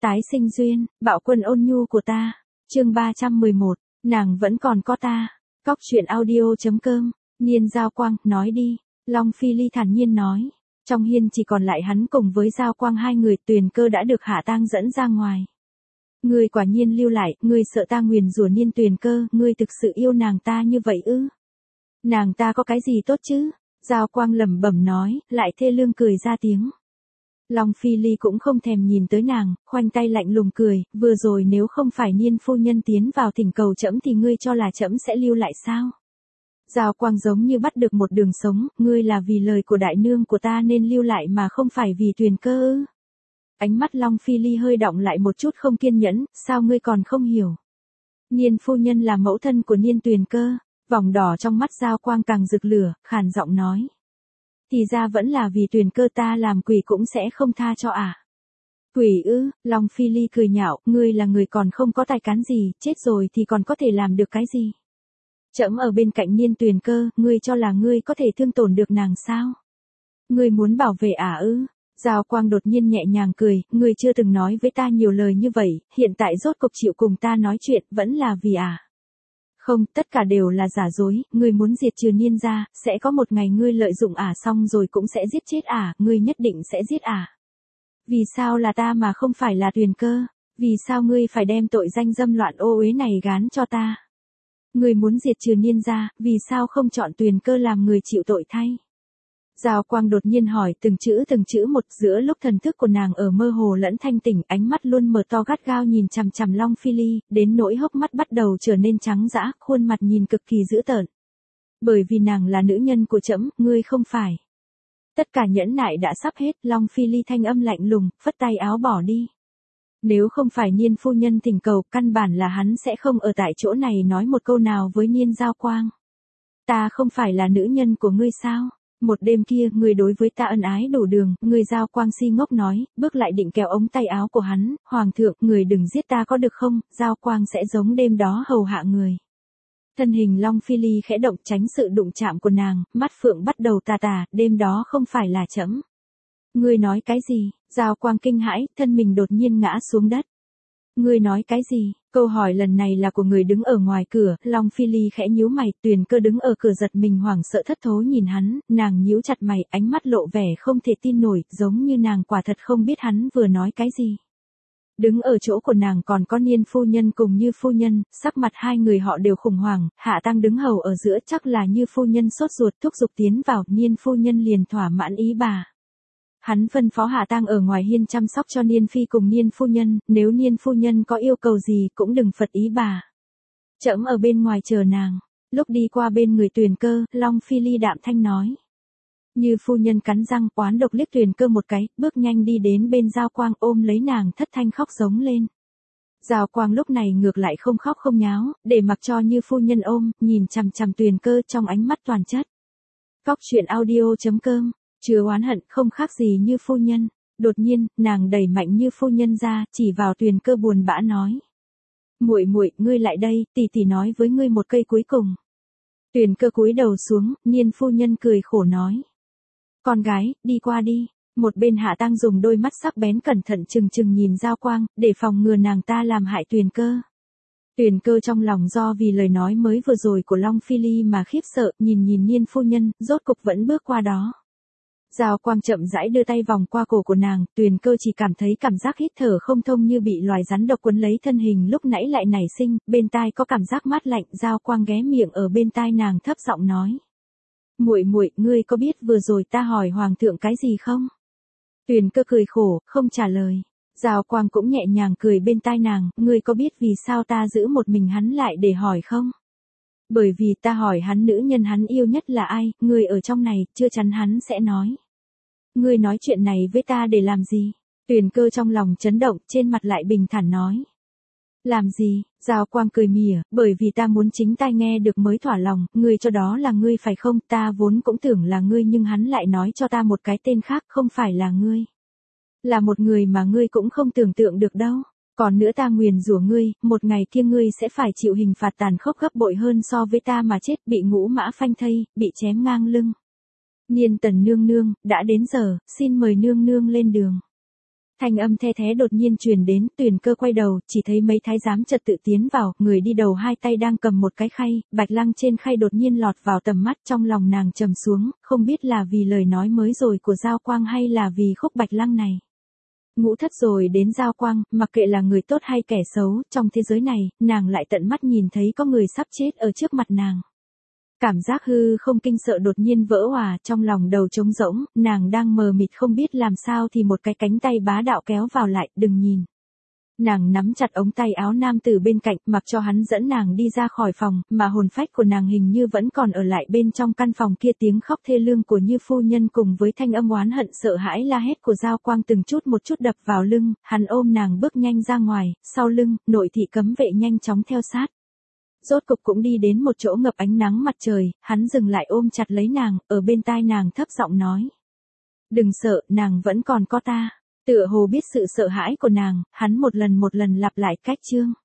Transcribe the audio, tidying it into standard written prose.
Tái sinh duyên, bạo quân ôn nhu của ta. Chương 311, nàng vẫn còn có ta. Cóc truyện audio.com. Niên Giao Quang, nói đi. Long Phi Ly thản nhiên nói. Trong hiên chỉ còn lại hắn cùng với Giao Quang hai người, Tuyền Cơ đã được Hạ Tang dẫn ra ngoài. Ngươi quả nhiên lưu lại, ngươi sợ ta nguyền rủa Niên Tuyền Cơ, ngươi thực sự yêu nàng ta như vậy ư? Nàng ta có cái gì tốt chứ? Giao Quang lẩm bẩm nói, lại thê lương cười ra tiếng. Long Phi Ly cũng không thèm nhìn tới nàng, khoanh tay lạnh lùng cười, vừa rồi nếu không phải Niên phu nhân tiến vào thỉnh cầu trẫm thì ngươi cho là trẫm sẽ lưu lại sao? Giao Quang giống như bắt được một đường sống, ngươi là vì lời của đại nương của ta nên lưu lại mà không phải vì Tuyền Cơ ư? Ánh mắt Long Phi Ly hơi động lại một chút không kiên nhẫn, sao ngươi còn không hiểu? Niên phu nhân là mẫu thân của Niên Tuyền Cơ. Vòng đỏ trong mắt Giao Quang càng rực lửa, khàn giọng nói. Thì ra vẫn là vì Tuyền Cơ ta làm quỷ cũng sẽ không tha cho à? Quỷ ư? Long Phi Ly cười nhạo, ngươi là người còn không có tài cán gì, chết rồi thì còn có thể làm được cái gì? Trẫm ở bên cạnh Niên Tuyền Cơ, ngươi cho là ngươi có thể thương tổn được nàng sao? Ngươi muốn bảo vệ à ư? Giao Quang đột nhiên nhẹ nhàng cười, ngươi chưa từng nói với ta nhiều lời như vậy, hiện tại rốt cục chịu cùng ta nói chuyện, vẫn là vì à? Không, tất cả đều là giả dối, ngươi muốn diệt trừ Niên gia, sẽ có một ngày ngươi lợi dụng xong rồi cũng sẽ giết chết ngươi nhất định sẽ giết Vì sao là ta mà không phải là Tuyền Cơ? Vì sao ngươi phải đem tội danh dâm loạn ô uế này gán cho ta? Ngươi muốn diệt trừ Niên gia, vì sao không chọn Tuyền Cơ làm người chịu tội thay? Giao Quang đột nhiên hỏi từng chữ một, giữa lúc thần thức của nàng ở mơ hồ lẫn thanh tỉnh, ánh mắt luôn mở to gắt gao nhìn chằm chằm Long Phi Ly, đến nỗi hốc mắt bắt đầu trở nên trắng dã, khuôn mặt nhìn cực kỳ dữ tợn. Bởi vì nàng là nữ nhân của trẫm, ngươi không phải. Tất cả nhẫn nại đã sắp hết, Long Phi Ly thanh âm lạnh lùng, phất tay áo bỏ đi. Nếu không phải Niên phu nhân thỉnh cầu, căn bản là hắn sẽ không ở tại chỗ này nói một câu nào với Niên Giao Quang. Ta không phải là nữ nhân của ngươi sao? Một đêm kia, ngươi đối với ta ân ái đổ đường, ngươi Giao Quang si ngốc nói, bước lại định kéo ống tay áo của hắn, Hoàng thượng, người đừng giết ta có được không, Giao Quang sẽ giống đêm đó hầu hạ người. Thân hình Long Phi Ly khẽ động tránh sự đụng chạm của nàng, mắt phượng bắt đầu tà tà, đêm đó không phải là trẫm. Ngươi nói cái gì? Giao Quang kinh hãi, thân mình đột nhiên ngã xuống đất. Ngươi nói cái gì? Câu hỏi lần này là của người đứng ở ngoài cửa, Long Phi Ly khẽ nhíu mày, Tuyền Cơ đứng ở cửa giật mình hoảng sợ thất thố nhìn hắn, nàng nhíu chặt mày, ánh mắt lộ vẻ không thể tin nổi, giống như nàng quả thật không biết hắn vừa nói cái gì. Đứng ở chỗ của nàng còn có Niên phu nhân cùng Như phu nhân, sắc mặt hai người họ đều khủng hoảng, Hạ Tang đứng hầu ở giữa chắc là Như phu nhân sốt ruột thúc giục tiến vào, Niên phu nhân liền thỏa mãn ý bà. Hắn phân phó Hạ Tang ở ngoài hiên chăm sóc cho Niên phi cùng Niên phu nhân, nếu Niên phu nhân có yêu cầu gì cũng đừng phật ý bà. Trẫm ở bên ngoài chờ nàng. Lúc đi qua bên người Tuyền Cơ, Long Phi Ly đạm thanh nói. Như phu nhân cắn răng oán độc liếc Tuyền Cơ một cái, bước nhanh đi đến bên Giao Quang ôm lấy nàng thất thanh khóc giống lên. Giao Quang lúc này ngược lại không khóc không nháo, để mặc cho Như phu nhân ôm, nhìn chằm chằm Tuyền Cơ trong ánh mắt toàn chất. Cóc truyện audio.com. Chứa oán hận không khác gì Như phu nhân. Đột nhiên, nàng đẩy mạnh Như phu nhân ra, chỉ vào Tuyền Cơ buồn bã nói. Muội muội, ngươi lại đây, tỷ tỷ nói với ngươi một cây cuối cùng. Tuyền Cơ cúi đầu xuống, Niên phu nhân cười khổ nói. Con gái, đi qua đi. Một bên Hạ Tang dùng đôi mắt sắc bén cẩn thận chừng nhìn Giao Quang, để phòng ngừa nàng ta làm hại Tuyền Cơ. Tuyền Cơ trong lòng do vì lời nói mới vừa rồi của Long Phi Ly mà khiếp sợ, nhìn Niên phu nhân, rốt cục vẫn bước qua đó. Giao Quang chậm rãi đưa tay vòng qua cổ của nàng, Tuyền Cơ chỉ cảm thấy cảm giác hít thở không thông như bị loài rắn độc quấn lấy thân hình lúc nãy lại nảy sinh, bên tai có cảm giác mát lạnh, Giao Quang ghé miệng ở bên tai nàng thấp giọng nói. Muội muội, ngươi có biết vừa rồi ta hỏi Hoàng thượng cái gì không? Tuyền Cơ cười khổ, không trả lời. Giao Quang cũng nhẹ nhàng cười bên tai nàng, ngươi có biết vì sao ta giữ một mình hắn lại để hỏi không? Bởi vì ta hỏi hắn nữ nhân hắn yêu nhất là ai, ngươi ở trong này, chưa chắn hắn sẽ nói. Ngươi nói chuyện này với ta để làm gì? Tuyền Cơ trong lòng chấn động, trên mặt lại bình thản nói. Làm gì? Giao Quang cười mỉa, bởi vì ta muốn chính tai nghe được mới thỏa lòng, ngươi cho đó là ngươi phải không? Ta vốn cũng tưởng là ngươi nhưng hắn lại nói cho ta một cái tên khác, không phải là ngươi. Là một người mà ngươi cũng không tưởng tượng được đâu. Còn nữa ta nguyền rủa ngươi, một ngày kia ngươi sẽ phải chịu hình phạt tàn khốc gấp bội hơn so với ta mà chết, bị ngũ mã phanh thây, bị chém ngang lưng. Niên Tần nương nương, đã đến giờ, xin mời nương nương lên đường. Thanh âm the thé đột nhiên truyền đến, Tuyền Cơ quay đầu, chỉ thấy mấy thái giám trật tự tiến vào, người đi đầu hai tay đang cầm một cái khay, Bạch Lăng trên khay đột nhiên lọt vào tầm mắt, trong lòng nàng trầm xuống, không biết là vì lời nói mới rồi của Giao Quang hay là vì khúc Bạch Lăng này. Ngũ thất rồi đến Giao Quang, mặc kệ là người tốt hay kẻ xấu, trong thế giới này, nàng lại tận mắt nhìn thấy có người sắp chết ở trước mặt nàng. Cảm giác hư không kinh sợ đột nhiên vỡ hòa, trong lòng đầu trống rỗng, nàng đang mờ mịt không biết làm sao thì một cái cánh tay bá đạo kéo vào lại, đừng nhìn. Nàng nắm chặt ống tay áo nam tử bên cạnh, mặc cho hắn dẫn nàng đi ra khỏi phòng, mà hồn phách của nàng hình như vẫn còn ở lại bên trong căn phòng kia, tiếng khóc thê lương của Như phu nhân cùng với thanh âm oán hận sợ hãi la hét của Giao Quang từng chút một chút đập vào lưng, hắn ôm nàng bước nhanh ra ngoài, sau lưng, nội thị cấm vệ nhanh chóng theo sát. Rốt cục cũng đi đến một chỗ ngập ánh nắng mặt trời, hắn dừng lại ôm chặt lấy nàng, ở bên tai nàng thấp giọng nói. Đừng sợ, nàng vẫn còn có ta. Tựa hồ biết sự sợ hãi của nàng, hắn một lần lặp lại cách chương.